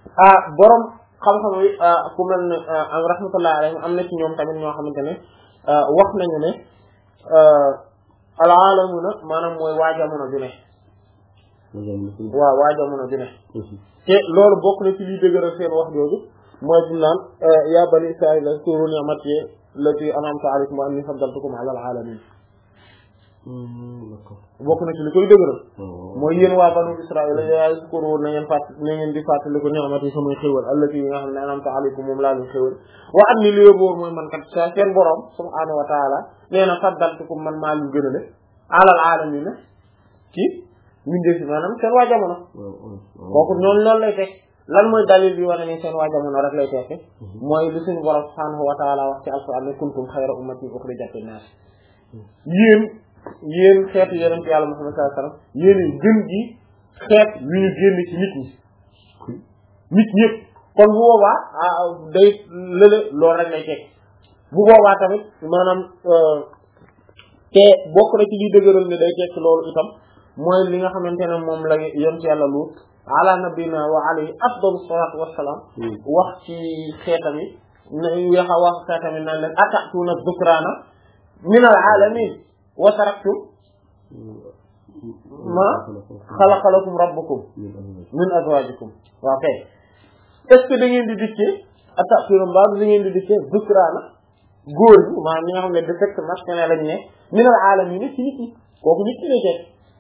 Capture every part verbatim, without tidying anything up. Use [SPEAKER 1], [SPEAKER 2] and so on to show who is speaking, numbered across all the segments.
[SPEAKER 1] ah borom xam-xam yi ku mel ne rahmatullahi alayhim am na ci ñoom tamit ñoo xamante ne wax nañu ne al alamuna maanaam mooy waa jamono ju ne waaw waa jamono ju ne te loolu bokk na ci liy dëgëral seen wax jooju mooy bi naan yaa bani israila uzkuru ni'mati allati an'amtu alaykum wa anni faddaltukum ala al alamin bokk na ci li koy dëgëral mooy yéen waa banu israila yaa uzkuru na ngeen fàtt na ngeen di fàttali ko ni'mati samay xéwal allati yi nga xam ne an'amtu alaykum moom laa leen xéwal wa anni li yóbboor mooy man kat sa seen borom subhanahu wa taala nee na faddaltukum man maa leen gënale ala al alamin ci ñu def maanaam seen waa jamono kooku noonu loolu lay teg lan mooy dalil bi wane ni seen waa jamono rek lay tekki mooy li suñu borom subhanahu wa taala wax ci alquran ne kuntum xayra ummatin ukhrijat linnaas yéen yéen xeetu yonent yàlla Muhammad sallallahu alayhi wasallam yéen gën gi xeet yu ñu génn ci nit ñi nit ñëpp kon bu boobaa day lële loolu rek lay tekki bu boobaa tamit maanaam te bokk na ci liy dëgëral ne day tekki loolu itam mooy li nga xamante ne moom la yonent yàlla Luut ala nabina wa alayhi afdalu salaatu wassalaam wax ci xeetam yi wax a wax xeetam yi naan leen ata'tuuna dhukraana min al alamin wa taraktum ma xalaqa lakum rabbukum min azwaajikum waaw kay est-ce que da ngeen di dikkee ata'tuuna mbaa da ngeen di dikkee dhukraana góor ñi maanaam ñi nga xam ne de sexe masculin lañ ne min al alamin ci nit ñi kooku nit ñi lay teg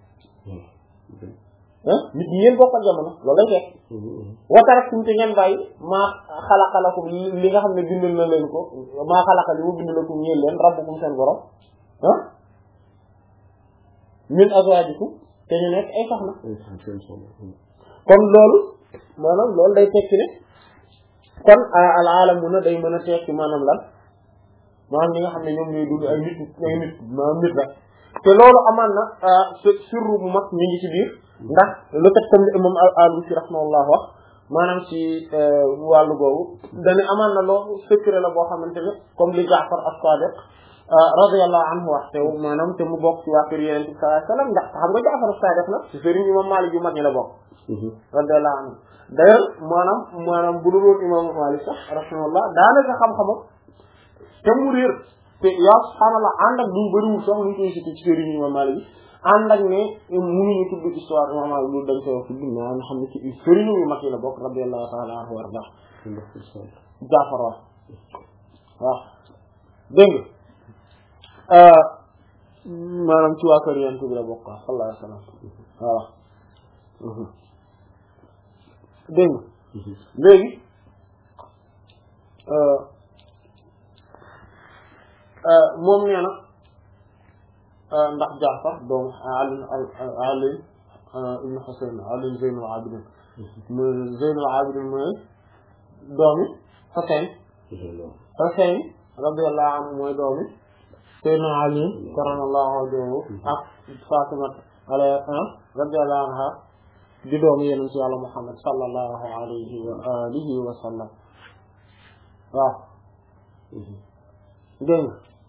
[SPEAKER 1] ah nit ñi yéen bokkal jamono loolu lay teg wa taraktum te ngeen bàyyi maa xalaqa lakum li nga xam ne bindal na leen ko maa xalaqa li mu bind lakum ñeel leen rabbukum seen borom ah min azwaajikum te ñu nekk ay soxna kon loolu maanaam loolu day tekki ne kon al alamuna day mën a tekki maanaam lan maanaam ñi nga xam ne ñoom ñooy dund ay nit ay nit maanaam nit rek te loolu amaan na sirru bu mag mi ngi ci biir ndax le fait comme imam al-Alusi rahimahullah wax maanaam ci wàllu googu dañu amaan na loolu secret la boo xamante ne comme li Jaafar as-Sadiq radiyallahu anhu wax te maanaam te mu bokk ci waa kër Yonent bi sallallahu alayhi wasallam ndax xam nga Jaafar as-Sadiq nag ci sëriñ imam Maalik yu mag ñi la bokk radiyallahu anhu d'ailleurs maanaam maanaam bu dul woon imam Maalik sax rahimahullah daanaka xam-xamam te mu réer te yaa subhaanallah ànd ak duñ bëriwul sax luñ koy cité ci sëriñ imam Maalik yi ànd ak ne mënuñu tudd histoire imam Maalik lu dañ koy wax tudd mais nga xam ne ci sëriñ yu mag yi la bokk radiyallahu ta'ala anhu warda Jaafar wax waaw dégg nga maanaam ci waa kër Yonent bi la bokk sallallahu alayhi wa sallam waaw dégg nga léegi moom nee na ndax Jaafar doomu Ali Ali ibn Husayn Ali Zaynul Abidin mooy Zaynul Abidin mooy doomi Husayn Husayn radiyallahu anhu mooy doomi Sayyidina Ali karamallahu wajhahu ak Fatima radiyallahu anha di doomi Yonent Yàlla Muhammad sallallahu alayhi wa alihi wa sallam waaw dégg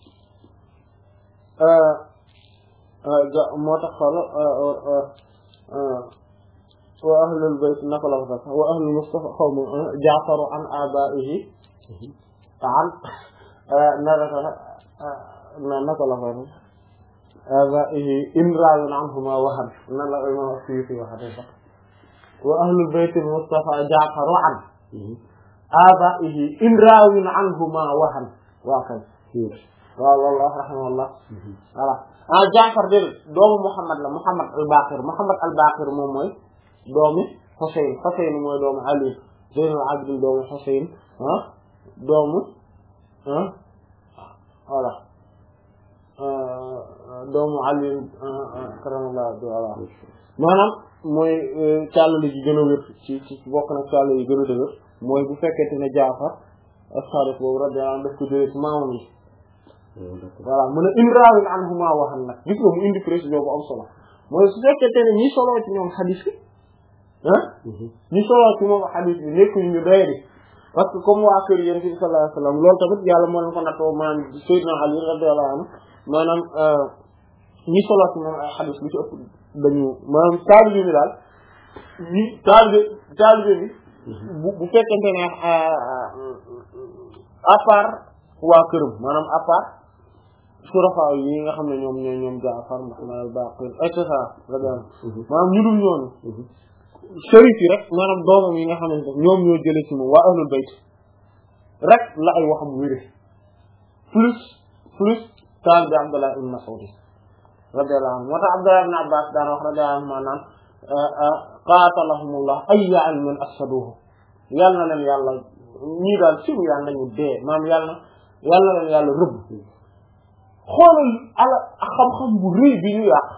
[SPEAKER 1] nga moo tax xol wa ahlul bayt naka la ko sax wa ahlul mustafa xawma Jaafaru an abaihi an naraka na naka la ko sax abaihi imraun anhuma wahan nan la imam Suyuti waxate sax wa ahlul bayt mustafa Jaafaru an abaihi imraun anhuma wahan waa kay waaw loolu wax rahimahullah voilà ah Jaafar de doomu Muhammad la Muhammad al-Baqir Muhammad al-Baqir moom mooy doomu Husayn Husayn mooy doomu Ali Zaynul Abidin doomu Husayn ah doomu ah voilà doomu Ali karamallahu wajhahu maanaam mooy càllali gi gën a wér ci ci bokk na càll yi gën a dëgër mooy bu fekkente ne Jaafar as-Sadiq boobu radiyallahu anhu daf ko jëlee ci maamam yi voilà mu ne imraawin anhuma waxan nag gis nga mu indi précision bu am solo mooy su fekkente ne ñi soloo ci ñoom xadis bi ah ñi soloo ci moom xadis bi nekkuñu ñu doye di parce que comme waa kër Yonent bi sallallahu alayhi wasallam loolu tamit yàlla moo leen ko nattoo maanaam Sayyidina Ali radiyallahu anhu maanaam ñi soloo ci moom ay xadis lu ci ëpp dañu maanaam taalibe bi daal ñi taalibe taalibe bi bu bu fekkente ne à part waa këram maanaam à part surafa yi nga xam ne ñoom ñoo ñoom Jaafar Muhammad al-Baqir et cetera la daan maanaam ñu dul ñoonu sharif yi rek maanaam doomam yi nga xamante ñoom ñoo jële ci moom waa ahlul bayt rek la ay waxam wéré plus plus taal bi Abdullah ibn Mas'ud radiyallahu anhu moo tax Abdullah ibn Abbas daan wax radiyallahu anhu maanaam qaatalahumullah ayya ilmin afsaduhu yàlla na leen yàlla ñii daal sibu yàlla nañu dee maanaam yàlla na yàlla na leen yàlla rëbb xoolal ala xam-xam bu rëy bi ñu yàq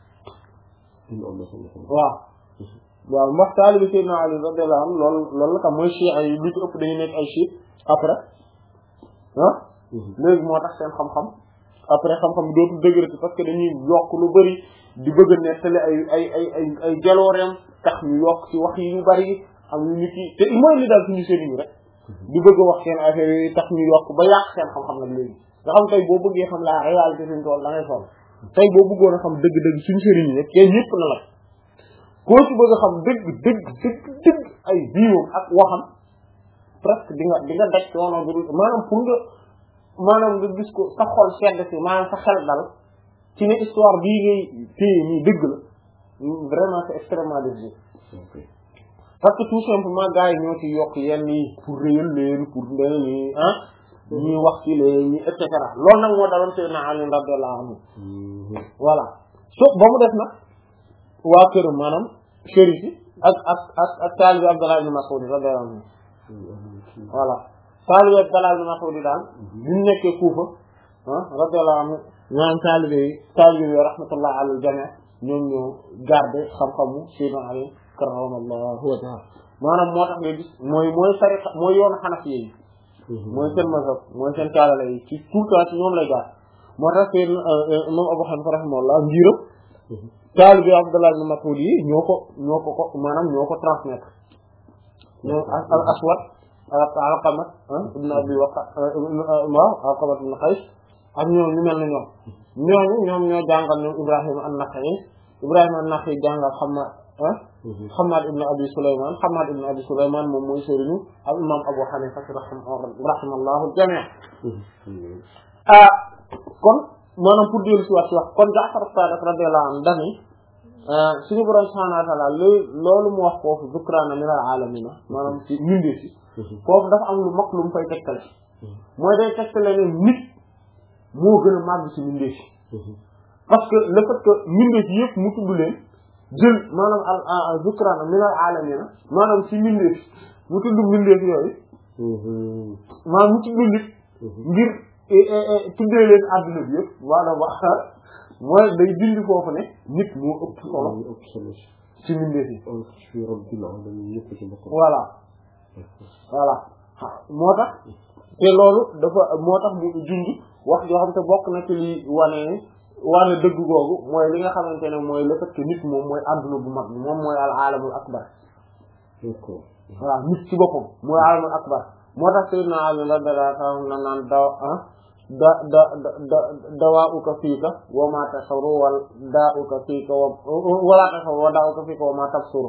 [SPEAKER 1] waaw waaw ndax taalibi Seydina Ali radiyallahu anhu loolu loolu la tam mooy chiites yi lu ci ëpp dañu nekk ay chiites après ah léegi moo tax seen xam-xam après xam-xam bi dootul dëgërati parce que dañuy yokk lu bari di bëgg a nettali ay ay ay ay ay jalooreem tax ñu yokk ci wax yi yu bari am ñu nit yi te mooy li daal suñu sëriñ rek di bëgg a wax seen affaire yi tax ñu yokk ba yàq seen xam-xam nag léegi nga xam tey boo bëggee xam la réalité suñu tool da ngay sonn tey boo bëggoon a xam dëgg-dëgg suñu sëriñ yi rek kenn ñëpp na la koo ci bëgg a xam dëgg dëgg dëgg dëgg ay biiwam ak waxam presque di nga di nga daj coono bi maanaam pour nga maanaam nga gis ko sa xol sedd si maanaam sa xel dal ci ne histoire bii ngay téye nii dëgg la vraiment c'est extrêmement difficile parce que tout simplement gars yi ñoo ci yokk yenn yi pour réyal leen pour leen yi ah ñuy wax ci leen ñi et cetera loolu nag moo daloon Seydina Ali radiyallahu anhu voilà so ba mu def nag waa këram maanaam chérif yi ak ak ak ak taalibi Abdallah ibn Mas'ud radiyallahu anhu voilà taalibi Abdallah ibn Mas'ud daal bi ñu nekkee Kuufa ah radiyallahu anhu ñaan taalibe yi taalibe yi rahmatullah ala al-jami' ñoom ñoo garde xam-xamu Seydina Ali karamallahu wajhahu maanaam moo tax nga gis mooy mooy tariqa mooy yoonu Hanafi yi mooy seen mazhab mooy seen taalale yi ci tout le temps ci ñoom lay jaar moo tax seen moom Abu Hanifa rahimahullah ngiram taalibe Abdallah ibn Mas'ud yi ñoo ko ñoo ko ko maanaam ñoo ko transmettre ñoo al Aswad Alqama ibn Abi Waqqas waaw Alqama ibn Qays ak ñoom ñu mel ne ñoom ñooñu ñoom ñoo jàngal ñoom Ibrahima an-Nakha'i Ibrahima an-Nakha'i jàngal Hammad ah Hammad ibn Abi Sulayman Hammad ibn Abi Sulayman moom mooy sëriñu al imam Abu Hanifa rahimallahu al-jami' ah kon maanaam pour dellu si wax ci wax kon Ja'far as-Sadiq radiyallahu anhu dani suñu borom subhanahu wa ta'ala loolu mu wax foofu zukrana min al-alamin maanaam ci mbindeef si foofu dafa am lu mag lu mu fay tegtale mooy day tegtale ne nit moo gën a màgg ci mbindeef si parce que le fait que mbindeef yëpp mu tudd leen jël maanaam al zukrana min al-alamin maanaam ci mbindeef mu tudd mbindeef yooyu maanaam mu tudd nit ngir tuddee leen àdduna bi yëpp wala wax mooy day dindi foofu ne nit moo ëpp solo ci mbindeef yi voilà voilà moo tax te loolu dafa moo tax mu junj wax joo xam te bokk na ci li wane wane dëgg googu mooy li nga xamante ne mooy le fait que nit moom mooy àdduna bu mag moom mooy al alamul akbar voilà nit ci boppam mooy alamul akbar moo tax Seydina Ali la dara xam na naan daw ah da da da dawaa'uka fiika wa ma tasuru wal daa'uka fiika wa wala tasuru wa daa'uka fiika wa ma tabsuru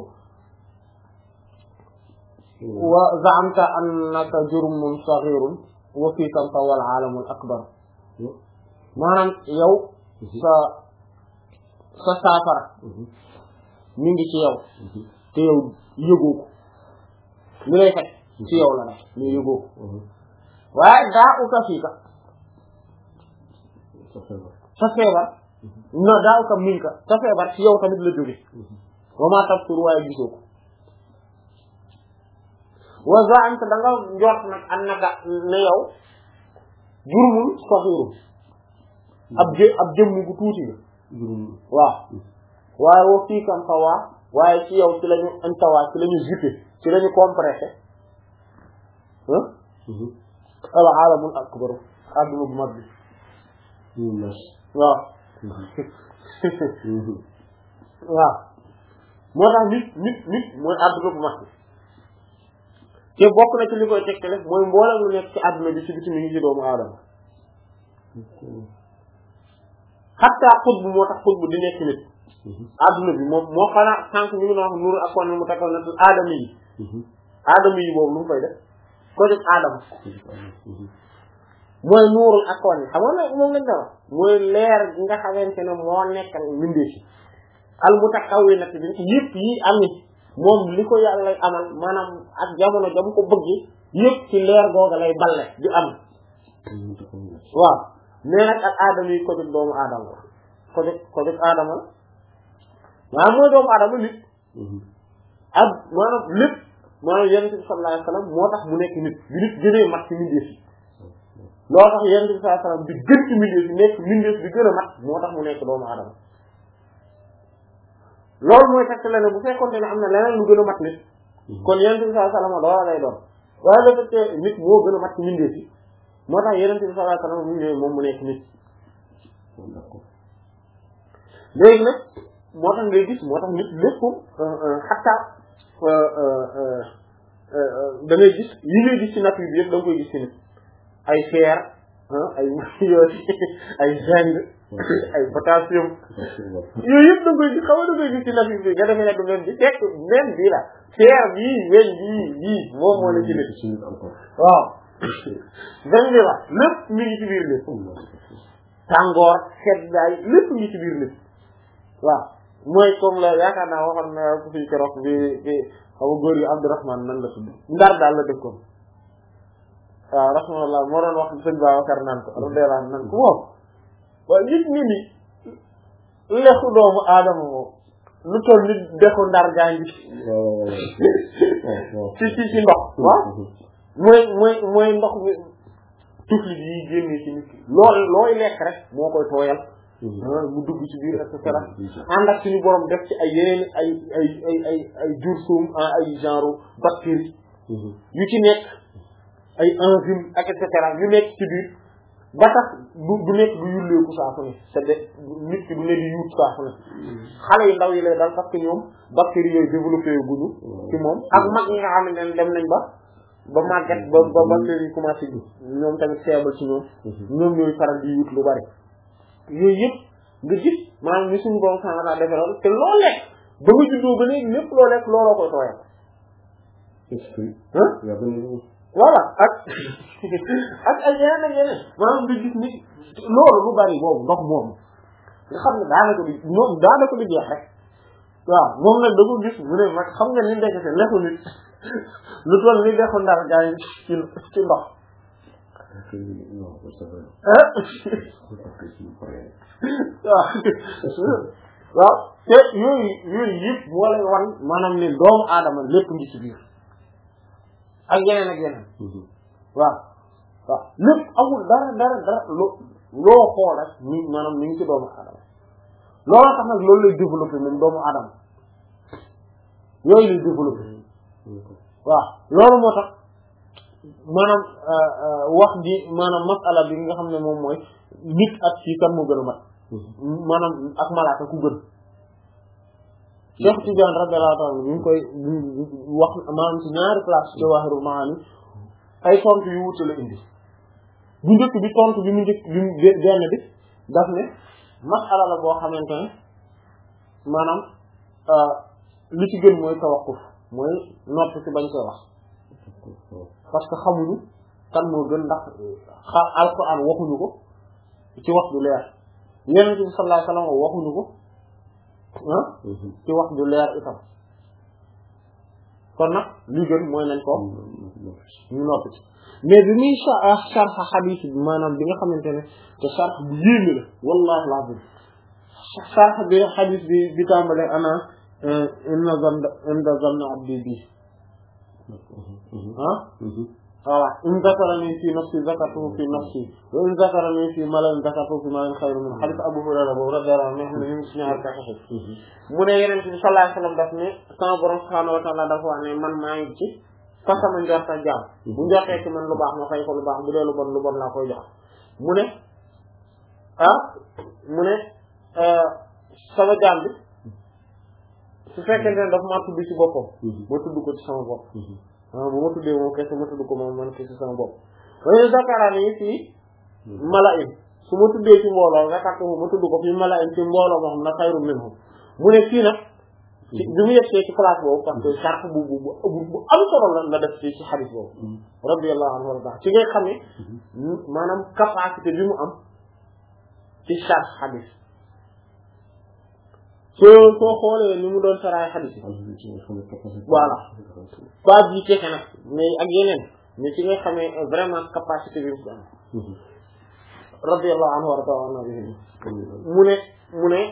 [SPEAKER 1] wa za'amta annaka jurmun saghirun wa fiika wal alamul akbar maanaam yow sa sa saafara mi ngi ci yow te yow yëgoo ko li lay fekk ci yow la nag mais yëgoo ko waaye daa'uka fiika sa feebar non daa'uka minka sa feebar ci yow tamit la jóge wa ma tabsuru waaye gisoo ko wa za'amta da nga njort nag annaka ne yow jurmul saghirun ab jë ab jëmm bu tuuti la waaw waaye wa fii kam tawaa waaye ci yow ci lañu intawaa ci lañu zippé ci lañu compressé ah al alamul akbar adduna bu mag bi waaw waaw moo tax nit nit nit mooy adduna bu mag bi te bokk na ci li koy tegtale mooy mboolem lu nekk ci adduna bi ci biti mi ngi ci doomu aadama xatta xutbu moo tax xutbu di nekk nit adduna bi moom moo xanaa sànq ñu ngi wax nuuru ak kon mu takkal na aadama yi aadama yi boobu lu mu fay def ko def aadama mooy nuurul akwan yi xam nga moom lañ ko wax mooy leer gi nga xamante ne moo nekkal mbindee fi al mutakawwinati bi yëpp yi am ni moom li ko yàlla lay amal maanaam ak jamono jam ko bëgg yëpp ci leer googa lay balle di am waaw mais nag ak aadama yi ko def doomu aadama la ko def ko def aadama la waaw mooy doomu aadama nit ak maanaam lépp maanaam yonent bi sallallahu alayhi wasallam moo tax mu nekk nit bi nit gënee mat ci mbindeef yi loolu tax yonent bi sallallahu alayhi wasallam bi gën ci mbindeef yi nekk mbindeef bi gën a mat moo tax mu nekk doomu aadama loolu mooy fekk la ne bu fekkoonte ne am na leneen lu gën a mat nit kon yonent bi sallallahu alayhi wasallam loola lay doon waaye la fekkee nit moo gën a mat ci mbindeef yi moo tax yonent bi sallallahu alayhi wasallam mu ñëw moom mu nekk nit léegi nag moo tax ngay gis moo tax nit lépp xataa da ngay gis yi ngay gis ci nature bi yëpp da nga koy gis ci nit ay fer ay yooyu ay zinc ay potassium yooyu yëpp da nga koy gis xaw ma da koy gis ci nature bi nga defee ne du même bi fekk même bii la fer bii weñ bii bii moom moo la ci nit waaw zinc bi la lépp mi ngi ci biir nit tàngoor seddaay lépp mi ngi ci biir nit waaw mooy comme la yaakaar naa waxoon na ku fi keroog bi bi xaw ma góor gi Abdourahman nan la tudd Ndar daal la dëkkoon waaw rahmatullah moo doon wax sëñ Babacar naan ko radiyallahu anhu naan ko moom waaye nit ñi ni lekku doomu aadama moom lu toll nit dexu Ndar gaa ngi ci ci ci ndox waaw mooy mooy mooy ndox mi tuflit yi génnee ci nit ki lool looy lekk rek moo koy tooyal mu dugg ci biir et cetera ànd ak suñu borom def ci ay yeneen ay ay ay ay ay jur suum ay genre bactéries yu ci nekk ay enzymes ak et cetera yu nekk ci biir ba tax du du nekk du yulleeku saa su ne c'est de nit ki du ne di yuut saa su ne xale yu ndaw yi lay dal parce que ñoom bactéries yooyu développé guñu ci moom ak mag ñi nga xam ne dem nañ ba ba màgget ba ba bactéries yi commencé ji ñoom tamit feebar ci ñoom ñoom ñooy faral di yuut lu bari yooyu yëpp nga gis maanaam ni suñu borom sànq daa defee loolu te loo lekk ba nga juddoo ba léegi lépp loo lekk looloo koy tooyal. voilà ak ak ay yeneen ak yeneen maanaam nga gis ni loolu lu bari boobu ndox moomu nga xam ne daanaka di moom daanaka di jeex rek waaw moom nag da ko gis mu ne nag xam nga ni ndekete lekku nit lu toll ni lekku ndar gaa yi ci ci ndox. waaw te yooyu yooyu yëpp moo lay wan maanaam ne doomu aadama lépp ngi ci biir ak yeneen ak yeneen waaw waaw lépp amul dara dara dara loo loo xool rek ni maanaam ni ngi ci doomu aadama loolu tax nag loolu lay développé moom doomu aadama yooyu lay développé waaw loolu moo tax maanaam wax ji maanaam masala bi nga xam ne moom mooy nit ak ci kan moo gën a mat maanaam ak malaaka ku gën Cheikh Tidiane radiyallahu ta'ala bi ñu koy wax maanaam ci ñaari place ci Jawahirul Ma'ani ay tontu yu wuute la indi bu njëkk bi tontu bi mu njëkk bi mu benn bi daf ne masala la boo xamante ne maanaam li ci gën mooy tawaqquf mooy noppi ci bañ koy wax parce que xamuñu kan moo gën ndax xa alquran waxuñu ko ci wax du leer Yonent bi sallallahu alayhi wasallam waxuñu ko ah ci wax du leer itam kon nag li gën mooy nañ ko ñu noppi ci mais bi muy sharh hadith bi maanaam bi nga xamante ne te sharh bu yéeme la wallahi lazim sharh bi hadith bi bi tàmbale ana inna zanna inda zanna abdi bi ah voilà in zakarani fi nafsi zakartuhu fi nafsi wa in zakarani fi mala'in zakartuhu fi mala'in khayrun min hadith Abu Hurayra boobu radiyallahu anhu ne ñu ci ñaar taxaw mu ne Yonent bi sallallahu alayhi wasallam daf ne sama borom subhanahu wa ta'ala dafa wax ne man maa ngi ci fa sama njort ak jaam bu njortee ci man lu baax ma fay ko lu baax bu dee lu bon lu bon laa koy jox mu ne ah mu ne sama jaam bi su fekkente ne dafa maa tudd ci boppam ma tudd ko ci sama bopp waaw bu ma tuddee moom kese ma tudd ko moom man kese sama bopp waaye zakaraani yi fii mala'in su ma tuddee ci mbooloo zakartuhu ma tudd ko fii mala'in ci mbooloo moo xam ne xayrun minhum mu ne fii nag ci bi mu yegsee ci place boobu parce que charte bu bu bu am solo la nga def ci ci xadis boobu radiyallahu anhu warda ci ngay xam ne maanaam capacité bi mu am ci charge xadis soo soo xoolee ni mu doon saraay xadis voilà pas bi kese nag mais ak yeneen mais ci ngay xamee vraiment capacité bi mu am radiyallahu anhu warda mu ne mu ne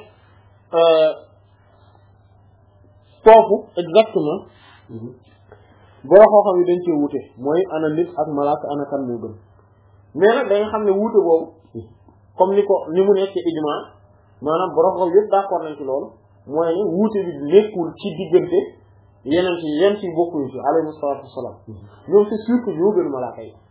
[SPEAKER 1] foofu exactement boo xoo xam yi dañ cee wuute mooy ana nit ak malaaka ana kan moo gën mais nag dañ xam ne wuute boobu comme ni ko ni mu nekk ijma maanaam borom xam yëpp d'accord nañ ci loolu mooy ne wuute bi nekkul ci diggante yeneen ci yeneen ci bokkuñu ci alayhi salaatu wassalaam ñoom c'est sûr que ñoo gën malaaka yi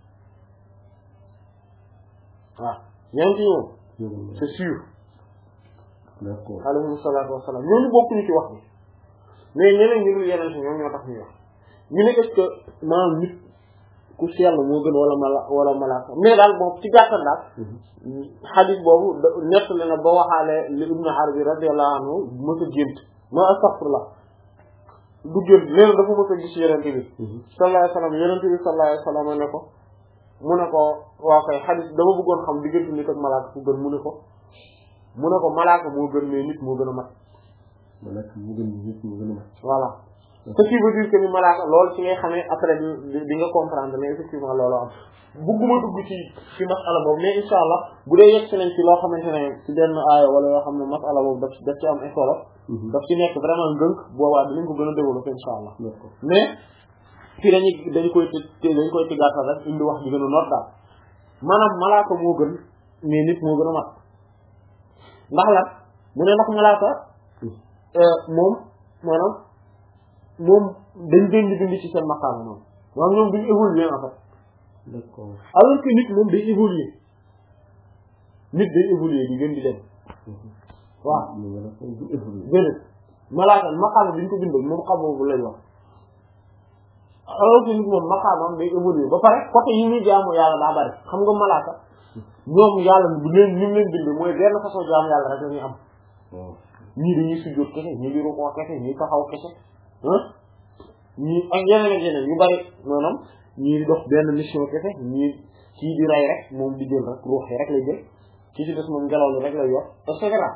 [SPEAKER 1] waaw yeneen ci ñoom c'est sûr d'accord alayhi salaatu wassalaam ñooñu bokkuñu ci wax bi mais ñeneen ñu dul yeneen ci ñoom ñoo tax ñu wax ñu ne est-ce que maanaam nit ku sell moo gën wala mala wala malaaka mais daal moom ci gàttal daal xadis boobu nett na ba waxaale li Ibn Arabi radiyallahu anhu mës a gént ma astaghfirullah du gént nee na dafa mës a gis yenente bi sallallahu alayhi wasallam yenente bi sallallahu alayhi wasallam ne ko mu ne ko waa kay xadis dama bëggoon xam diggante nit ak malaaka ku gën mu ne ko mu ne ko malaaka moo gën mais nit moo gën a mat malaaka moo gën nit moo gën a mat voilà ce qui veut dire que ni malaaka loolu ci ngay xamee après di nga comprendre mais effectivement loolu am bugguma dugg ci ci masala boobu mais insha allah bu dee yegg si nañ ci loo xamante ne ci benn aaya wala yoo xam ne masala boobu daf daf ci am solo daf ci nekk vraiment ngënk boobaa dinañ ko gën a développer insha allah mais fii dañuy dañ koy t dañ koy tigaatal rek indi wax ji gën a noot daal maanaam malaaka moo gën mais nit moo gën a mat ndax lan mu ne ndax malaaka moom maanaam moom dañ gën di bind ci seen maqaam moom maanaam ñoom duñ évoluer en fait d'accord alors que nit moom day évoluer nit day évoluer di gën di dem waaw déedéet malaaka maqaam bi ñu ko bindal moom xam boobu lañ wax alors que nit moom maqaamam day évoluer ba pare côté yi ñuy jaamu yàlla daa bari xam nga malaaka ñoom yàlla bu leen ni mu leen bind mooy benn façon jaamu yàlla rek la ñuy am ñii dañuy sujjóot kese ñii di rukoo kese ñii taxaw kese ñii ak yeneen ak yeneen yu bari maanaam ñii di dox benn mission kese ñii kii di rey rek moom di jël rek ruux yi rek lay jël kii ci des moom ngelaw li rek lay yor et cetera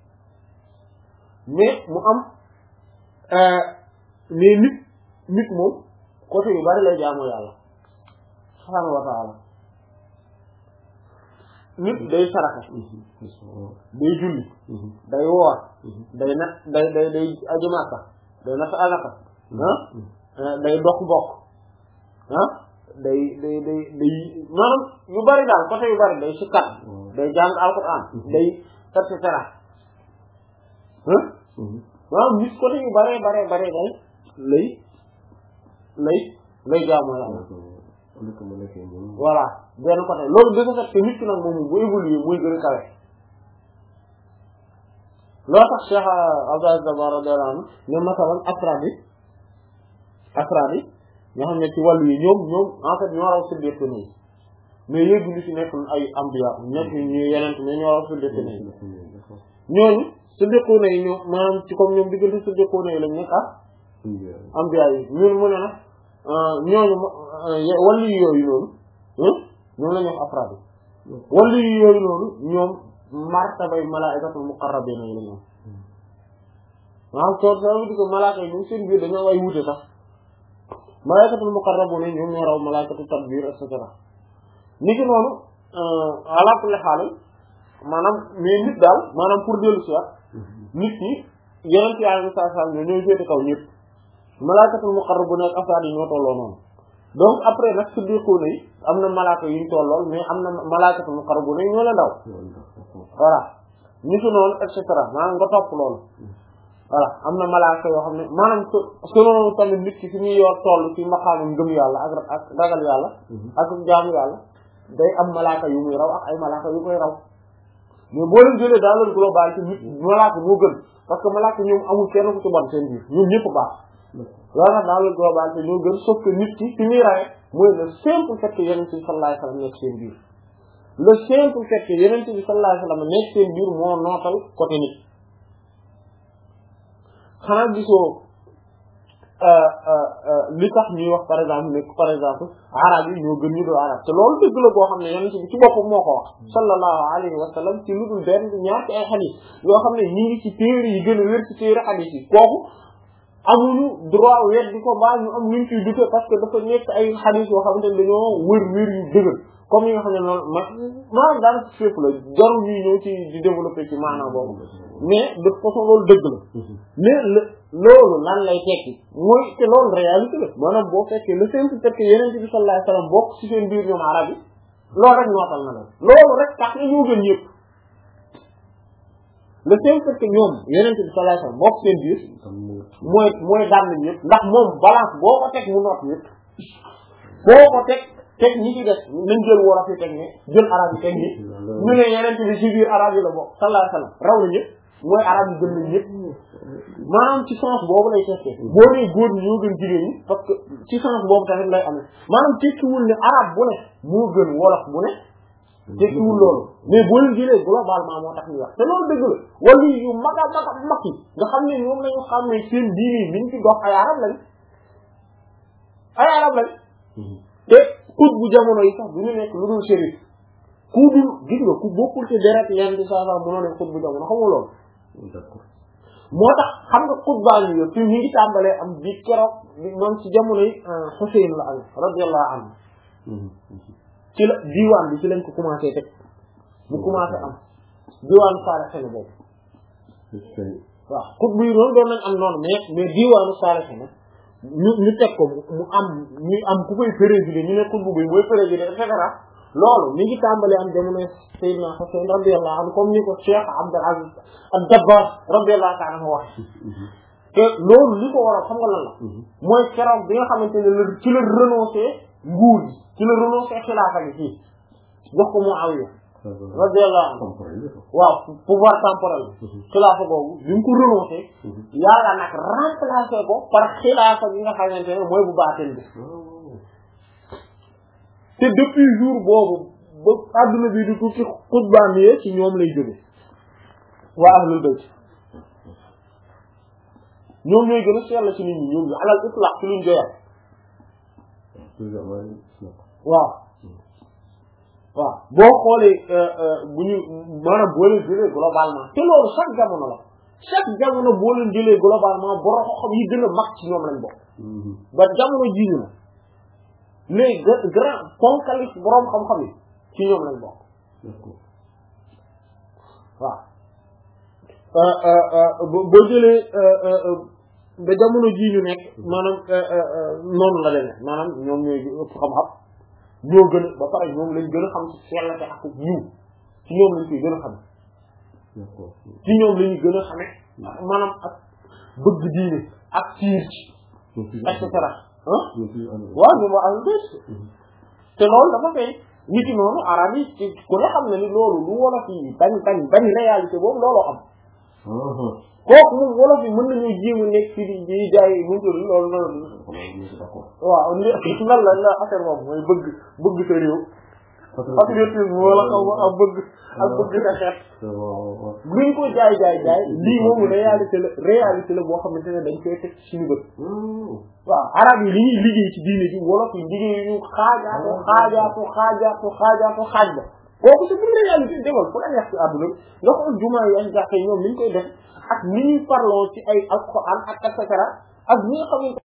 [SPEAKER 1] mais mu am mais nit nit moom côté yu bari lay jaamoo yàlla subhaanahu wa ta'ala nit day saraxe day julli day woor day nat day day day aju Makka day nat alaka ah day dox mbokk ah day day day day maanaam yu bari daal côté yu bari day sikkat day jàng alquran day et cetera ah maanaam nit côté yu bari bari bari day lay lay lay jaamoo yàlla voilà benn côté loolu dafa fekk nit ki nag moom bu évoluer muy gën a kawe loo tax Cheikh Abdou Aziz Dabakh radiyallahu anhu ne masalan afraad yi afraad yi nga xam ne ci wàllu yi ñoom ñoom en fait ñoo raw siddiq yi mais yëggu li ci nekk ay ambiya nekk ñu yeneen mais ñoo raw siddiq yi ñooñu siddiq yi ñoom maanaam ci comme ñoom diggante siddiq yi lañ nekk ak ambiya yi ñun mu ne nag ñooñu wàllu yi yooyu noonu ñoom la ñu wax afraad yi wàllu yi yooyu noonu ñoom martabay malaa'ikatul muqarrabiin yi la ñoom waaw soo soo di ko malaaka yi ñoom seen biir dañoo ay wuute sax malaa'ikatul muqarrabuun yi ñoom ñoo raw malaa'ikatul tadbiir et cetera ni ki noonu ala kulli haal maanaam mais nit daal maanaam pour dellu si waat nit ñi yeneen ci yàlla saa saa ñoo ñooy féete kaw ñëpp malaa'ikatul muqarrabuun ak afraad yi ñoo tolloo noonu donc après nag siddiquuna yi am na malaaka yu ñu tollool mais am na malaa'ikatul muqarrabuun yi ñoo la ndaw voilà ni ki noonu et cetera maanaam nga topp loolu voilà am na malaaka yoo xam ne maanaam selon tamit nit ki fi muy yor toll ci maqaamam ngëm yàlla ak ak ragal yàlla ak jaamu yàlla day am malaaka yu muy raw ak ay malaaka yu koy raw mais boo leen jëlee dans le global ci nit malaaka moo gën parce que malaaka ñoom amul kenn ku ci bon seen biir ñoom ñëpp baax loolu nag dans le global te ñoo gën sauf que nit ki fi muy rawe mooy le simple fait que Yonent bi sallallahu alayhi wa sallam nekk seen biir le simple fait que Yonent bi sallallahu alayhi wa sallam nekk seen biir moo nootal côté nit xanaa gisoo li tax ñuy wax par exemple ne par exemple arab yi ñoo gën ñu doo arab te loolu dëgg la boo xam ne yonent bi ci boppam moo ko wax sallallahu alayhi wa sallam ci lu dul benn ñaar ci ay xadiis yoo xam ne ñi ngi ci téere yi gën a wér ci téere xadiis yi kooku amuñu droit wér di ko mbaa ñu am luñ ciy dute parce que dafa nekk ay xadiis yoo xamante ne dañoo wër wér yu dëgër comme yi nga xam ne noonu ma maanaam daal fépp la jarul ñuy ñëw ci di développer ci maanaam boobu mais de façon loolu dëgg la mais loolu lan lay tekki mooy te loolu réalité la maanaam boo fekkee le simple fait que yeneen bi sallallahu alayhi wasallam bokk ci seen biir ñoom arab yi loolu rek nootal na leen loolu rek tax na ñoo gën ñëpp le simple fait que ñoom yeneen bi sallallahu alayhi wasallam bokk seen biir mooy mooy daan nañ ñëpp ndax moom balance boo ko teg mu noot ñëpp boo ko teg teg ñi ci def nañ jël wolof yi teg ne jël arab yi teg ni ñu ne yeneen bi ci biir arab yi la bokk sallallahu alayhi wasallam raw na ñëpp mooy arab yi gën nañ ñëpp maanaam ci sens boobu lay tekkee boo nee góor ñi ñoo gën jigéen ñi parce que ci sens boobu tamit lay amee maanaam tekkiwul ne arab bu ne moo gën wolof bu ne tekkiwul loolu mais boo leen jëlee globalement moo tax ñu wax te loolu dëgg la wala yu mag a mag a mag yi nga xam ne ñoom lañu xam ne seen diini liñ ci dox ay arab lañ ay arab lañ te xut bu jamono yi sax du ñu nekk lu dul shérif ku dul gis nga ku bokkul ci deret leen di saa saa mënoo nekk xut bu jamono xamul loolu moo tax xam nga xutbaa ñu yëpp fi ñu ngi tàmbalee am bi keroog moom ci jamono yi Xuseyn la am radiyallahu anhu ci la diwaan bi ci lañ ko commencé teg bu commencé am diwaanu Saalihiin boobu waaw xutbu yi noonu doon nañ am noonu mais mais diwaanu Saalihiin ñu ñu teg ko mu am ñu am ku koy présider ñu ne xutbu bi mooy présider et cetera loolu mi ngi tàmbalee am jamono Seydina Xuseyn radiyallahu anhu comme ni ko Cheikh Abdul Aziz ad-Dabbar radiyallahu ta'ala anhu wax te loolu li ko waral xam nga lan la mooy keroog bi nga xamante ne ci la renoncé nguur gi ci la renoncé xilaafa gi fii jox ko Muawiya radiyallahu anhu waaw pouvoir temporel xilaafa googu bi mu ko renoncé yàlla nag remplacé ko par xilaafa gi nga xamante ne mooy bu baatin bi te depuis jour boobu ba adduna bi di tukki xutbaam yi ci ñoom lay jóge waa ahlul bayt ñoom ñooy gën a sell ci nit ñi ñoom alal itlaq ci luñ joyal waaw waaw boo xoolee bu ñu maanaam boo leen jëlee globalement te loolu chaque jamono la chaque jamono boo leen jëlee globalement borom xam yi gën a mag ci ñoom lañ bokk ba jamono ji ñu na les grands ponkalis borom xam-xam yi ci ñoom lañ bokk waaw boo jëlee ba jamono ji ñu nekk maanaam noonu la leen maanaam ñoom ñooy ëpp xam-xam ñoo gën a ba pare ñoom lañ gën a xam ci sellate ak yiw ci ñoom lañ koy gën a xam ci ñoom lañu gën a xame maanaam ak bëgg diine ak siir ci et cetera ah waaw ñoom waa ahlu bayt te loolu dafa fay nit ki noonu arab yi ci ku ne xam na ni loolu lu wolof yi bañ bañ bañ réalité boobu looloo am kooku moom wolof yi mën nañu jéem a nekk fii di di jaay mu tudd loolu loolu waaw lan la la affaire moom mooy bëgg bëgg sa réew patriotisme wala xaw ma ak bëgg ak bëgg sa xeet luñ ko jaay jaay jaay lii moom réalité la réalité la boo xamante ne dañ koy teg suñu bët waaw arab yi li ñuy liggéey ci diine ji wolof yi liggéey ñu xaajaatu xaajaatu xaajaatu xaajaatu xaaj ba kooku c'est une réalité demal fu la neex ci àdduna bi nga xool jumaa yi ak jàkka yi ñoom ni ñu koy def ak ni ñuy parloo ci ay alxuraan ak et cetera ak ñi nga xam